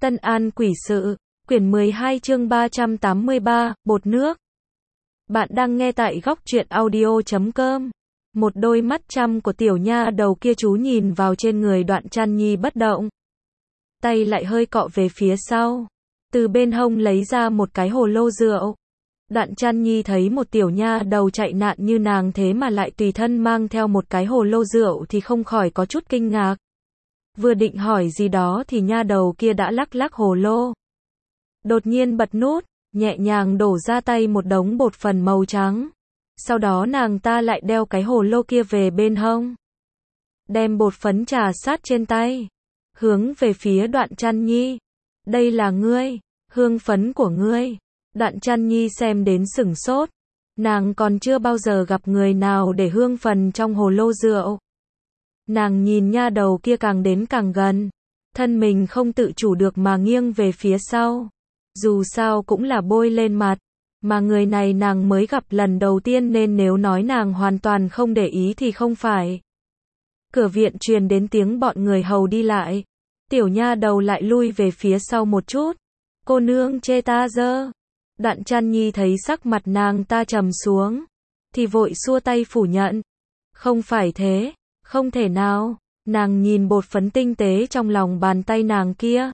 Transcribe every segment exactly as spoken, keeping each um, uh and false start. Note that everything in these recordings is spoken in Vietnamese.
Tân An Quỷ Sự, quyển mười hai chương ba trăm tám mươi ba, bột nước. Bạn đang nghe tại góc truyện audio chấm com. Một đôi mắt chăm của tiểu nha đầu kia chú nhìn vào trên người Đoạn Trăn Nhi bất động. Tay lại hơi cọ về phía sau. Từ bên hông lấy ra một cái hồ lô rượu. Đoạn Trăn Nhi thấy một tiểu nha đầu chạy nạn như nàng thế mà lại tùy thân mang theo một cái hồ lô rượu thì không khỏi có chút kinh ngạc. Vừa định hỏi gì đó thì nha đầu kia đã lắc lắc hồ lô. Đột nhiên bật nút, nhẹ nhàng đổ ra tay một đống bột phần màu trắng. Sau đó nàng ta lại đeo cái hồ lô kia về bên hông. Đem bột phấn trà sát trên tay. Hướng về phía Đoạn Trăn Nhi. Đây là ngươi, hương phấn của ngươi. Đoạn Trăn Nhi xem đến sửng sốt. Nàng còn chưa bao giờ gặp người nào để hương phần trong hồ lô rượu. Nàng nhìn nha đầu kia càng đến càng gần. Thân mình không tự chủ được mà nghiêng về phía sau. Dù sao cũng là bôi lên mặt. Mà người này nàng mới gặp lần đầu tiên nên nếu nói nàng hoàn toàn không để ý thì không phải. Cửa viện truyền đến tiếng bọn người hầu đi lại. Tiểu nha đầu lại lui về phía sau một chút. Cô nương chê ta dơ. Đoạn Trăn Nhi thấy sắc mặt nàng ta trầm xuống. Thì vội xua tay phủ nhận. Không phải thế. Không thể nào. Nàng nhìn bột phấn tinh tế trong lòng bàn tay nàng kia.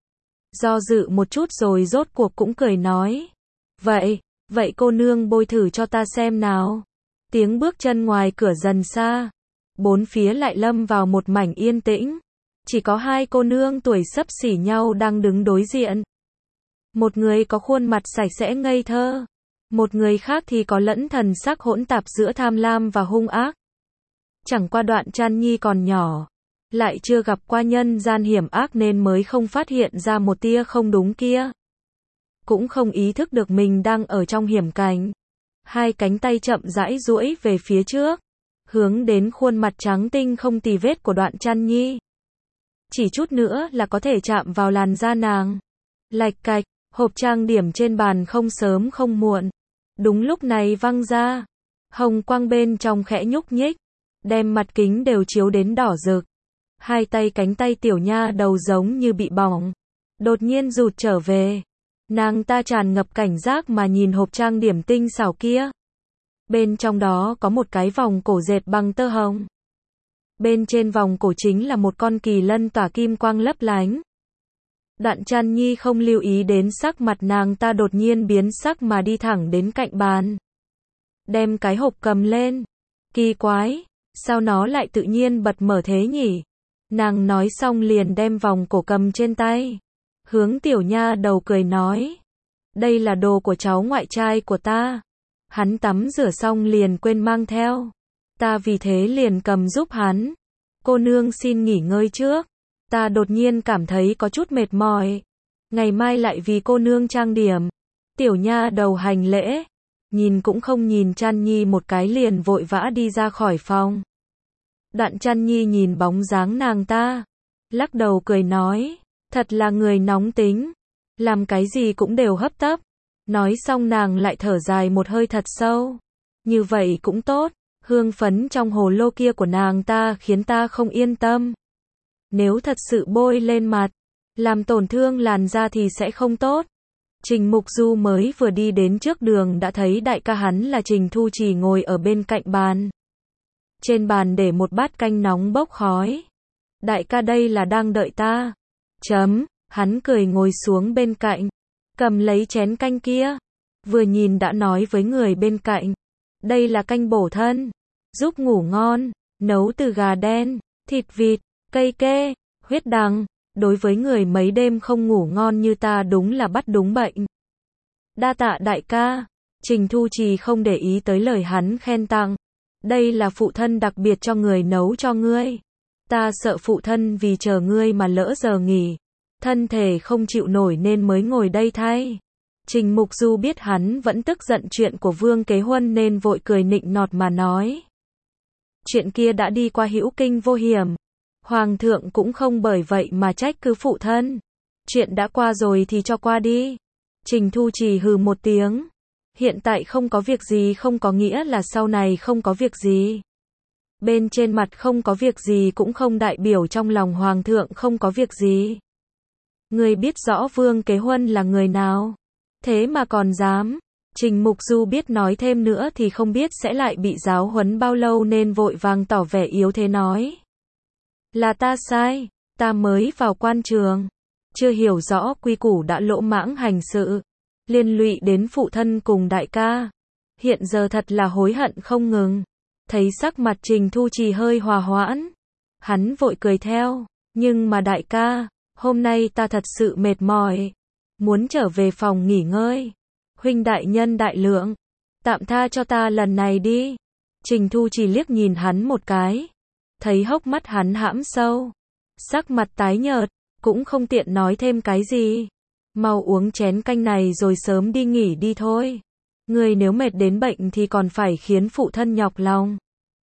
Do dự một chút rồi rốt cuộc cũng cười nói. Vậy, vậy cô nương bôi thử cho ta xem nào. Tiếng bước chân ngoài cửa dần xa. Bốn phía lại lâm vào một mảnh yên tĩnh. Chỉ có hai cô nương tuổi xấp xỉ nhau đang đứng đối diện. Một người có khuôn mặt sạch sẽ ngây thơ. Một người khác thì có lẫn thần sắc hỗn tạp giữa tham lam và hung ác. Chẳng qua Đoạn Trăn Nhi còn nhỏ. Lại chưa gặp qua nhân gian hiểm ác nên mới không phát hiện ra một tia không đúng kia. Cũng không ý thức được mình đang ở trong hiểm cảnh. Hai cánh tay chậm rãi duỗi về phía trước. Hướng đến khuôn mặt trắng tinh không tì vết của Đoạn Trăn Nhi. Chỉ chút nữa là có thể chạm vào làn da nàng. Lạch cạch, hộp trang điểm trên bàn không sớm không muộn. Đúng lúc này văng ra. Hồng quang bên trong khẽ nhúc nhích. Đem mặt kính đều chiếu đến đỏ rực. Hai tay cánh tay tiểu nha đầu giống như bị bỏng. Đột nhiên rụt trở về. Nàng ta tràn ngập cảnh giác mà nhìn hộp trang điểm tinh xảo kia. Bên trong đó có một cái vòng cổ dệt bằng tơ hồng. Bên trên vòng cổ chính là một con kỳ lân tỏa kim quang lấp lánh. Đoạn Trăn Nhi không lưu ý đến sắc mặt nàng ta đột nhiên biến sắc mà đi thẳng đến cạnh bàn. Đem cái hộp cầm lên. Kỳ quái, sao nó lại tự nhiên bật mở thế nhỉ? Nàng nói xong liền đem vòng cổ cầm trên tay. Hướng tiểu nha đầu cười nói. Đây là đồ của cháu ngoại trai của ta. Hắn tắm rửa xong liền quên mang theo. Ta vì thế liền cầm giúp hắn. Cô nương xin nghỉ ngơi trước. Ta đột nhiên cảm thấy có chút mệt mỏi. Ngày mai lại vì cô nương trang điểm. Tiểu nha đầu hành lễ. Nhìn cũng không nhìn Trăn Nhi một cái liền vội vã đi ra khỏi phòng. Đoạn Trăn Nhi nhìn bóng dáng nàng ta. Lắc đầu cười nói. Thật là người nóng tính. Làm cái gì cũng đều hấp tấp. Nói xong nàng lại thở dài một hơi thật sâu. Như vậy cũng tốt. Hương phấn trong hồ lô kia của nàng ta khiến ta không yên tâm. Nếu thật sự bôi lên mặt, làm tổn thương làn da thì sẽ không tốt. Trình Mục Du mới vừa đi đến trước đường đã thấy đại ca hắn là Trình Thu Trì ngồi ở bên cạnh bàn. Trên bàn để một bát canh nóng bốc khói. Đại ca đây là đang đợi ta. Chấm, hắn cười ngồi xuống bên cạnh. Cầm lấy chén canh kia. Vừa nhìn đã nói với người bên cạnh. Đây là canh bổ thân. Giúp ngủ ngon. Nấu từ gà đen, thịt vịt, cây kê, huyết đằng. Đối với người mấy đêm không ngủ ngon như ta đúng là bắt đúng bệnh. Đa tạ đại ca. Trình Thu Trì không để ý tới lời hắn khen tặng. Đây là phụ thân đặc biệt cho người nấu cho ngươi. Ta sợ phụ thân vì chờ ngươi mà lỡ giờ nghỉ. Thân thể không chịu nổi nên mới ngồi đây thay. Trình Mục Du biết hắn vẫn tức giận chuyện của Vương Kế Huân nên vội cười nịnh nọt mà nói. Chuyện kia đã đi qua hữu kinh vô hiểm. Hoàng thượng cũng không bởi vậy mà trách cứ phụ thân. Chuyện đã qua rồi thì cho qua đi. Trình Thu Trì hừ một tiếng. Hiện tại không có việc gì không có nghĩa là sau này không có việc gì. Bên trên mặt không có việc gì cũng không đại biểu trong lòng hoàng thượng không có việc gì. Ngươi biết rõ Vương Kế Huân là người nào? Thế mà còn dám. Trình Mục Du biết nói thêm nữa thì không biết sẽ lại bị giáo huấn bao lâu nên vội vàng tỏ vẻ yếu thế nói. Là ta sai, ta mới vào quan trường. Chưa hiểu rõ quy củ đã lỗ mãng hành sự. Liên lụy đến phụ thân cùng đại ca. Hiện giờ thật là hối hận không ngừng. Thấy sắc mặt Trình Thu Trì hơi hòa hoãn. Hắn vội cười theo. Nhưng mà đại ca, hôm nay ta thật sự mệt mỏi. Muốn trở về phòng nghỉ ngơi. Huynh đại nhân đại lượng. Tạm tha cho ta lần này đi. Trình Thu Trì liếc nhìn hắn một cái. Thấy hốc mắt hắn hãm sâu. Sắc mặt tái nhợt. Cũng không tiện nói thêm cái gì. Mau uống chén canh này rồi sớm đi nghỉ đi thôi. Người nếu mệt đến bệnh thì còn phải khiến phụ thân nhọc lòng.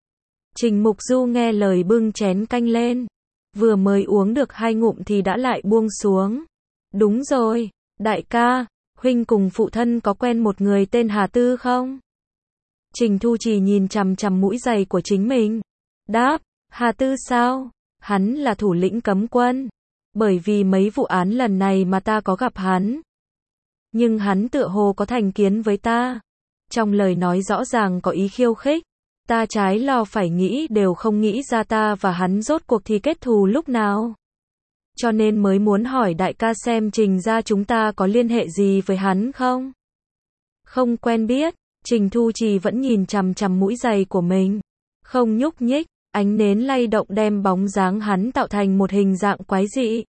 Trình Mục Du nghe lời bưng chén canh lên. Vừa mới uống được hai ngụm thì đã lại buông xuống. Đúng rồi, đại ca, huynh cùng phụ thân có quen một người tên Hà Tư không? Trình Thu Trì nhìn chằm chằm mũi giày của chính mình. Đáp, Hà Tư sao? Hắn là thủ lĩnh cấm quân. Bởi vì mấy vụ án lần này mà ta có gặp hắn. Nhưng hắn tựa hồ có thành kiến với ta. Trong lời nói rõ ràng có ý khiêu khích. Ta trái lo phải nghĩ đều không nghĩ ra ta và hắn rốt cuộc thì kết thù lúc nào. Cho nên mới muốn hỏi đại ca xem Trình gia chúng ta có liên hệ gì với hắn không? Không quen biết. Trình Thu Trì vẫn nhìn chằm chằm mũi giày của mình. Không nhúc nhích. Ánh nến lay động đem bóng dáng hắn tạo thành một hình dạng quái dị.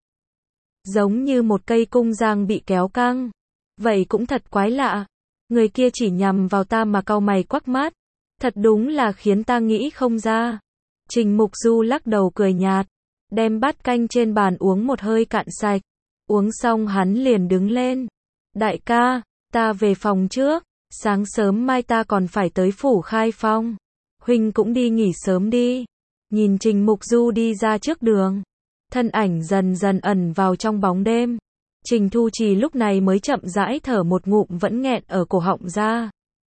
Giống như một cây cung giang bị kéo căng. Vậy cũng thật quái lạ. Người kia chỉ nhằm vào ta mà cau mày quắc mắt. Thật đúng là khiến ta nghĩ không ra. Trình Mục Du lắc đầu cười nhạt. Đem bát canh trên bàn uống một hơi cạn sạch. Uống xong hắn liền đứng lên. Đại ca, ta về phòng trước. Sáng sớm mai ta còn phải tới phủ Khai Phong. Huynh cũng đi nghỉ sớm đi. Nhìn Trình Mục Du đi ra trước đường. Thân ảnh dần dần ẩn vào trong bóng đêm. Trình Thu Trì lúc này mới chậm rãi thở một ngụm vẫn nghẹn ở cổ họng ra.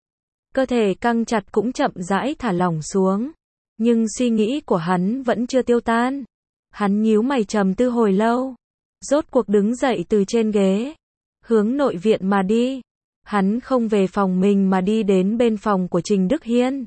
Cơ thể căng chặt cũng chậm rãi thả lỏng xuống. Nhưng suy nghĩ của hắn vẫn chưa tiêu tan. Hắn nhíu mày trầm tư hồi lâu. Rốt cuộc đứng dậy từ trên ghế. Hướng nội viện mà đi. Hắn không về phòng mình mà đi đến bên phòng của Trình Đức Hiên.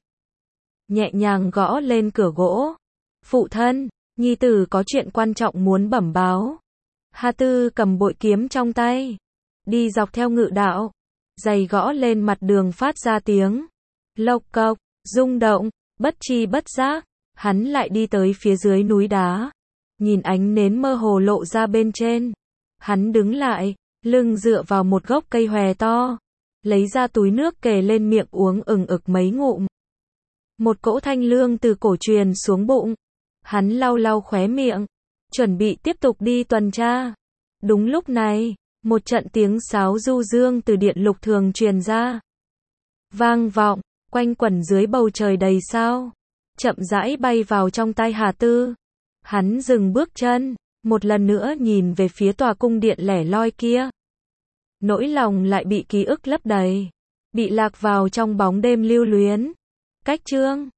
Nhẹ nhàng gõ lên cửa gỗ. Phụ thân, nhi tử có chuyện quan trọng muốn bẩm báo. Hà Tư cầm bội kiếm trong tay. Đi dọc theo ngự đạo. Giày gõ lên mặt đường phát ra tiếng. Lộc cộc, rung động, bất tri bất giác. Hắn lại đi tới phía dưới núi đá. Nhìn ánh nến mơ hồ lộ ra bên trên. Hắn đứng lại, lưng dựa vào một gốc cây hòe to. Lấy ra túi nước kề lên miệng uống ừng ực mấy ngụm. Một cỗ thanh lương từ cổ truyền xuống bụng. Hắn lau lau khóe miệng. Chuẩn bị tiếp tục đi tuần tra. Đúng lúc này, một trận tiếng sáo du dương từ điện lục thường truyền ra. Vang vọng, quanh quẩn dưới bầu trời đầy sao. Chậm rãi bay vào trong tai Hà Tư. Hắn dừng bước chân, một lần nữa nhìn về phía tòa cung điện lẻ loi kia. Nỗi lòng lại bị ký ức lấp đầy. Bị lạc vào trong bóng đêm lưu luyến. Cách chương